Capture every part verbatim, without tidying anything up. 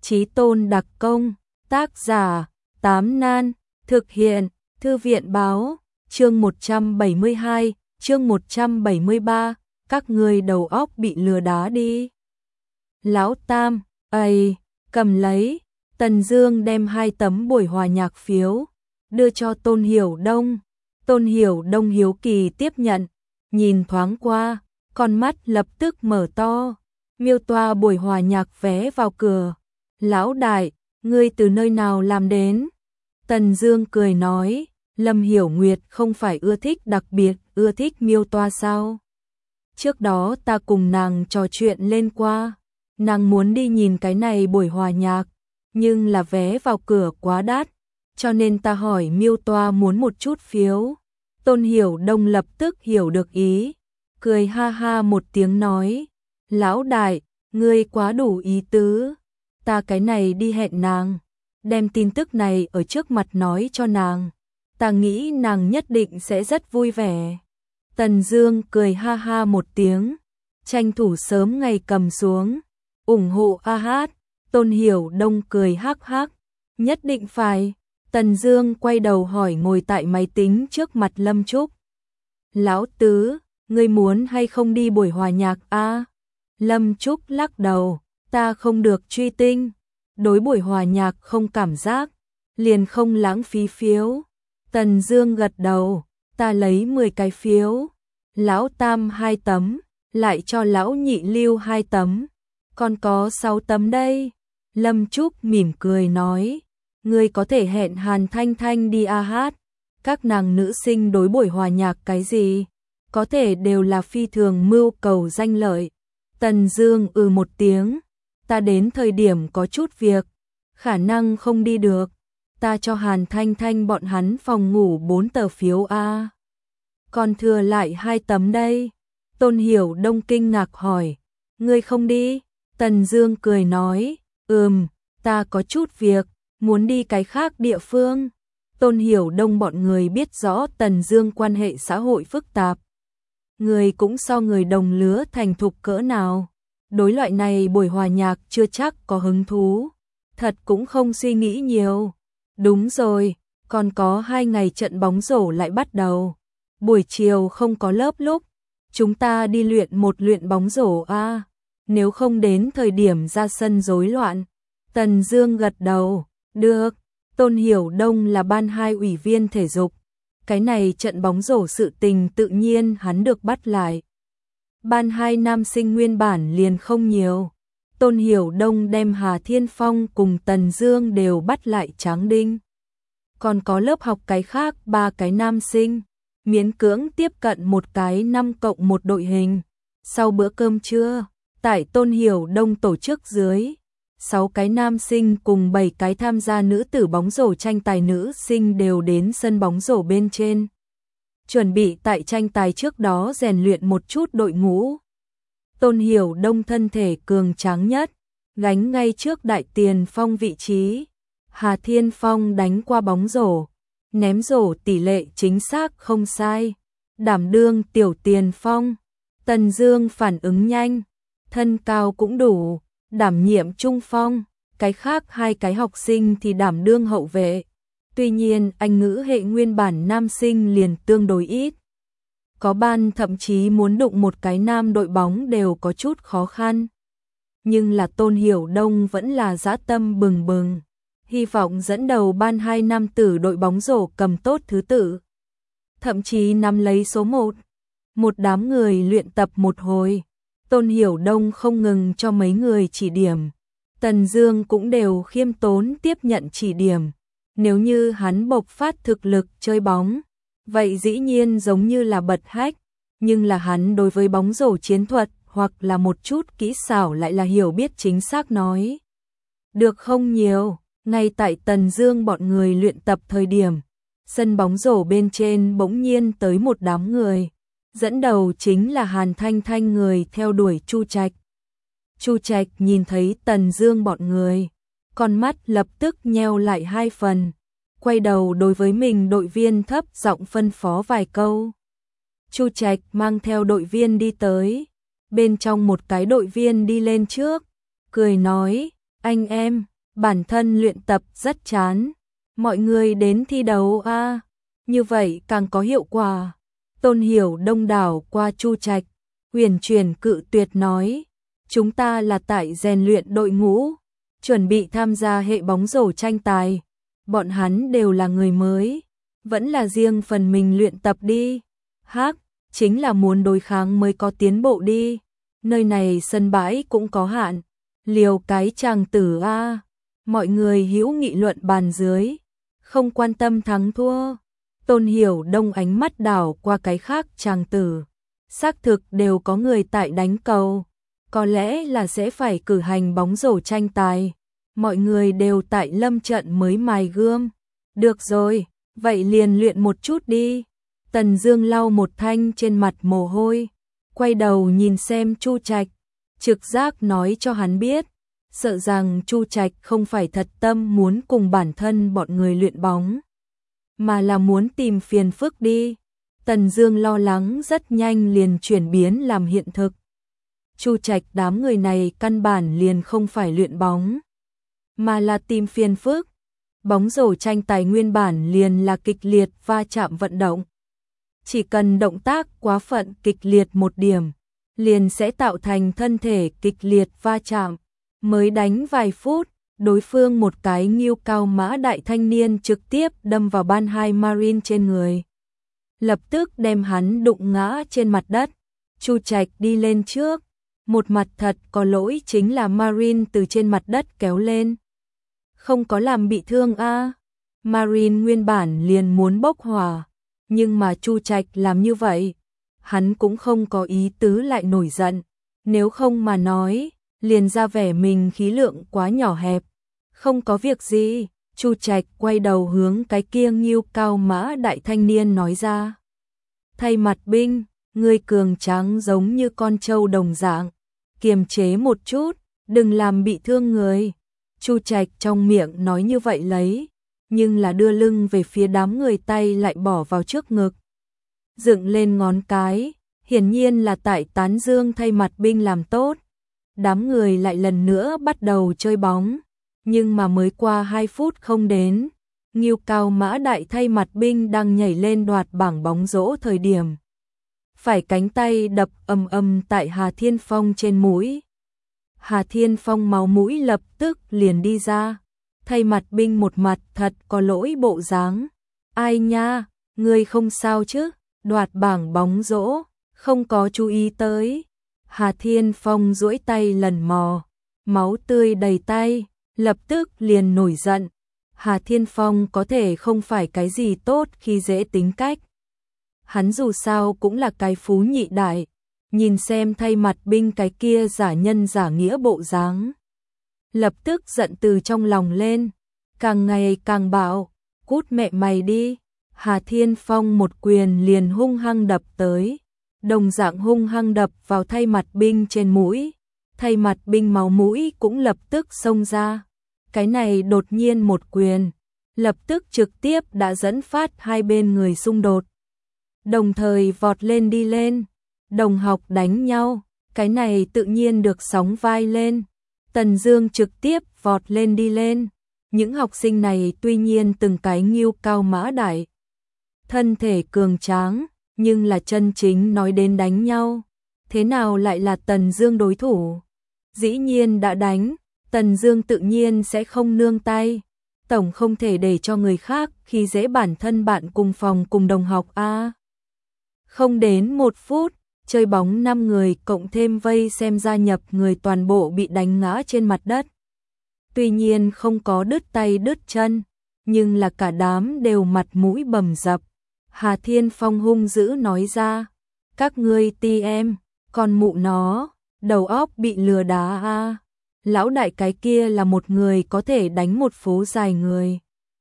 Chí tôn đặc công, tác giả, Tám Nan, thực hiện, Thư viện báo, chương một trăm bảy mươi hai, chương một trăm bảy mươi ba, các người đầu óc bị lừa đá đi. Lão Tam, ầy, cầm lấy, Tần Dương đem hai tấm buổi hòa nhạc phiếu, đưa cho Tôn Hiểu Đông. Tôn Hiểu Đông hiếu kỳ tiếp nhận, nhìn thoáng qua, con mắt lập tức mở to, miêu toa buổi hòa nhạc vé vào cửa. Lão đại, ngươi từ nơi nào làm đến? Tần Dương cười nói, Lâm Hiểu Nguyệt không phải ưa thích đặc biệt, ưa thích miêu toa sao? Trước đó ta cùng nàng trò chuyện lên qua, nàng muốn đi nhìn cái này buổi hòa nhạc, nhưng là vé vào cửa quá đắt, cho nên ta hỏi miêu toa muốn một chút phiếu. Tôn Hiểu Đông lập tức hiểu được ý, cười ha ha một tiếng nói, lão đại, ngươi quá đủ ý tứ, ta cái này đi hẹn nàng, đem tin tức này ở trước mặt nói cho nàng, ta nghĩ nàng nhất định sẽ rất vui vẻ. Tần Dương cười ha ha một tiếng, tranh thủ sớm ngày cầm xuống, ủng hộ a hát. Tôn Hiểu Đông cười hắc hắc, nhất định phải. Tần Dương quay đầu hỏi ngồi tại máy tính trước mặt Lâm Trúc, lão tứ, ngươi muốn hay không đi buổi hòa nhạc a? Lâm Trúc lắc đầu, ta không được truy tinh, đối buổi hòa nhạc không cảm giác, liền không lãng phí phiếu. Tần Dương gật đầu, ta lấy mười cái phiếu, lão Tam hai tấm, lại cho lão nhị lưu hai tấm, còn có sáu tấm đây. Lâm Trúc mỉm cười nói, ngươi có thể hẹn Hàn Thanh Thanh đi a hát, các nàng nữ sinh đối buổi hòa nhạc cái gì, có thể đều là phi thường mưu cầu danh lợi. Tần Dương ừ một tiếng, ta đến thời điểm có chút việc, khả năng không đi được, ta cho Hàn Thanh Thanh bọn hắn phòng ngủ bốn tờ phiếu a. Còn thừa lại hai tấm đây. Tôn Hiểu Đông kinh ngạc hỏi, ngươi không đi? Tần Dương cười nói, ừm, ta có chút việc, muốn đi cái khác địa phương. Tôn Hiểu Đông bọn người biết rõ Tần Dương quan hệ xã hội phức tạp, người cũng so người đồng lứa thành thục cỡ nào, đối loại này buổi hòa nhạc chưa chắc có hứng thú, thật cũng không suy nghĩ nhiều. Đúng rồi, còn có hai ngày trận bóng rổ lại bắt đầu, buổi chiều không có lớp lúc, chúng ta đi luyện một luyện bóng rổ a, nếu không đến thời điểm ra sân rối loạn. Tần Dương gật đầu, được. Tôn Hiểu Đông là ban hai ủy viên thể dục, cái này trận bóng rổ sự tình tự nhiên hắn được bắt lại. Ban hai nam sinh nguyên bản liền không nhiều, Tôn Hiểu Đông đem Hà Thiên Phong cùng Tần Dương đều bắt lại tráng đinh. Còn có lớp học cái khác ba cái nam sinh, miễn cưỡng tiếp cận một cái năm cộng một đội hình. Sau bữa cơm trưa, tại Tôn Hiểu Đông tổ chức dưới, sáu cái nam sinh cùng bảy cái tham gia nữ tử bóng rổ tranh tài nữ sinh đều đến sân bóng rổ bên trên, chuẩn bị tại tranh tài trước đó rèn luyện một chút đội ngũ. Tôn Hiểu Đông thân thể cường tráng nhất, gánh ngay trước đại tiền phong vị trí. Hà Thiên Phong đánh qua bóng rổ, ném rổ tỷ lệ chính xác không sai, đảm đương tiểu tiền phong. Tần Dương phản ứng nhanh, thân cao cũng đủ, đảm nhiệm trung phong, cái khác hai cái học sinh thì đảm đương hậu vệ. Tuy nhiên Anh ngữ hệ nguyên bản nam sinh liền tương đối ít, có ban thậm chí muốn đụng một cái nam đội bóng đều có chút khó khăn. Nhưng là Tôn Hiểu Đông vẫn là dã tâm bừng bừng, hy vọng dẫn đầu ban hai nam tử đội bóng rổ cầm tốt thứ tự, thậm chí nắm lấy số một. Một đám người luyện tập một hồi, Tôn Hiểu Đông không ngừng cho mấy người chỉ điểm, Tần Dương cũng đều khiêm tốn tiếp nhận chỉ điểm. Nếu như hắn bộc phát thực lực chơi bóng, vậy dĩ nhiên giống như là bật hách, nhưng là hắn đối với bóng rổ chiến thuật hoặc là một chút kỹ xảo lại là hiểu biết chính xác nói được không nhiều. Ngay tại Tần Dương bọn người luyện tập thời điểm, sân bóng rổ bên trên bỗng nhiên tới một đám người, dẫn đầu chính là Hàn Thanh Thanh người theo đuổi Chu Trạch. Chu Trạch nhìn thấy Tần Dương bọn người, con mắt lập tức nheo lại hai phần, quay đầu đối với mình đội viên thấp giọng phân phó vài câu. Chu Trạch mang theo đội viên đi tới, bên trong một cái đội viên đi lên trước, cười nói, anh em, bản thân luyện tập rất chán. Mọi người đến thi đấu a, như vậy càng có hiệu quả. Tôn Hiểu đông đảo qua Chu Trạch, huyền truyền cự tuyệt nói, chúng ta là tại rèn luyện đội ngũ, chuẩn bị tham gia hệ bóng rổ tranh tài. Bọn hắn đều là người mới, vẫn là riêng phần mình luyện tập đi. Hắc, chính là muốn đối kháng mới có tiến bộ đi. Nơi này sân bãi cũng có hạn, liều cái chàng tử a. Mọi người hữu nghị luận bàn dưới, không quan tâm thắng thua. Tôn Hiểu đông ánh mắt đảo qua cái khác chàng tử, xác thực đều có người tại đánh cầu, có lẽ là sẽ phải cử hành bóng rổ tranh tài. Mọi người đều tại lâm trận mới mài gươm. Được rồi, vậy liền luyện một chút đi. Tần Dương lau một thanh trên mặt mồ hôi, quay đầu nhìn xem Chu Trạch, trực giác nói cho hắn biết, sợ rằng Chu Trạch không phải thật tâm muốn cùng bản thân bọn người luyện bóng, mà là muốn tìm phiền phức đi. Tần Dương lo lắng rất nhanh liền chuyển biến làm hiện thực. Chu Trạch đám người này căn bản liền không phải luyện bóng, mà là tìm phiền phức. Bóng rổ tranh tài nguyên bản liền là kịch liệt va chạm vận động. Chỉ cần động tác quá phận kịch liệt một điểm, liền sẽ tạo thành thân thể kịch liệt va chạm. Mới đánh vài phút, đối phương một cái nghiêu cao mã đại thanh niên trực tiếp đâm vào ban hai Marine trên người, lập tức đem hắn đụng ngã trên mặt đất. Chu Trạch đi lên trước, một mặt thật có lỗi chính là Marine từ trên mặt đất kéo lên, không có làm bị thương a. Marine nguyên bản liền muốn bốc hỏa, nhưng mà Chu Trạch làm như vậy, hắn cũng không có ý tứ lại nổi giận, nếu không mà nói, liền ra vẻ mình khí lượng quá nhỏ hẹp. Không có việc gì, Chu Trạch quay đầu hướng cái kia nghiêu cao mã đại thanh niên nói ra. Thay mặt binh, ngươi cường tráng giống như con trâu đồng dạng, kiềm chế một chút, đừng làm bị thương người. Chu Trạch trong miệng nói như vậy lấy, nhưng là đưa lưng về phía đám người, tay lại bỏ vào trước ngực, dựng lên ngón cái, hiển nhiên là tại tán dương thay mặt binh làm tốt. Đám người lại lần nữa bắt đầu chơi bóng, nhưng mà mới qua hai phút không đến, nghiêu cao mã đại thay mặt binh đang nhảy lên đoạt bảng bóng rổ thời điểm, phải cánh tay đập ầm ầm tại Hà Thiên Phong trên mũi. Hà Thiên Phong máu mũi lập tức liền đi ra, thay mặt binh một mặt thật có lỗi bộ dáng. Ai nha, ngươi không sao chứ, đoạt bảng bóng rổ, không có chú ý tới. Hà Thiên Phong duỗi tay lần mò, máu tươi đầy tay, lập tức liền nổi giận. Hà Thiên Phong có thể không phải cái gì tốt khi dễ tính cách. Hắn dù sao cũng là cái phú nhị đại, nhìn xem thay mặt binh cái kia giả nhân giả nghĩa bộ dáng, lập tức giận từ trong lòng lên, càng ngày càng bạo, cút mẹ mày đi. Hà Thiên Phong một quyền liền hung hăng đập tới, đồng dạng hung hăng đập vào thay mặt binh trên mũi, thay mặt binh máu mũi cũng lập tức xông ra. Cái này đột nhiên một quyền, lập tức trực tiếp đã dẫn phát hai bên người xung đột, đồng thời vọt lên đi lên, đồng học đánh nhau, cái này tự nhiên được sóng vai lên. Tần Dương trực tiếp vọt lên đi lên, những học sinh này tuy nhiên từng cái nghiêu cao mã đại, thân thể cường tráng, nhưng là chân chính nói đến đánh nhau, thế nào lại là Tần Dương đối thủ? Dĩ nhiên đã đánh, Tần Dương tự nhiên sẽ không nương tay, tổng không thể để cho người khác khi dễ bản thân bạn cùng phòng cùng đồng học a. À. Không đến một phút, chơi bóng năm người cộng thêm vây xem gia nhập người toàn bộ bị đánh ngã trên mặt đất. Tuy nhiên không có đứt tay đứt chân, nhưng là cả đám đều mặt mũi bầm dập. Hà Thiên Phong hung dữ nói ra, các ngươi ti em, con mụ nó, đầu óc bị lừa đá a. À. Lão đại cái kia là một người có thể đánh một phố dài người.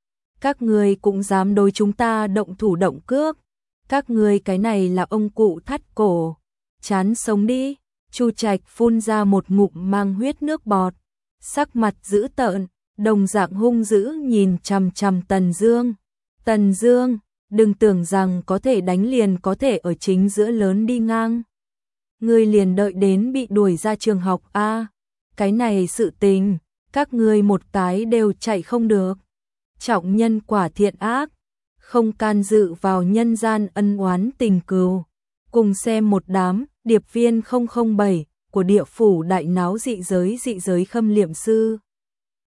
Các ngươi cũng dám đối chúng ta động thủ động cước. Các ngươi cái này là ông cụ thắt cổ. Chán sống đi. Chu Trạch phun ra một ngụm mang huyết nước bọt, sắc mặt dữ tợn, đồng dạng hung dữ nhìn chằm chằm Tần Dương. Tần Dương, đừng tưởng rằng có thể đánh liền có thể ở chính giữa lớn đi ngang. Ngươi liền đợi đến bị đuổi ra trường học a. À, cái này sự tình, các ngươi một cái đều chạy không được. Trọng nhân quả thiện ác, không can dự vào nhân gian ân oán tình cừu. Cùng xem một đám điệp viên không không bảy của địa phủ đại náo dị giới dị giới Khâm Liệm Sư.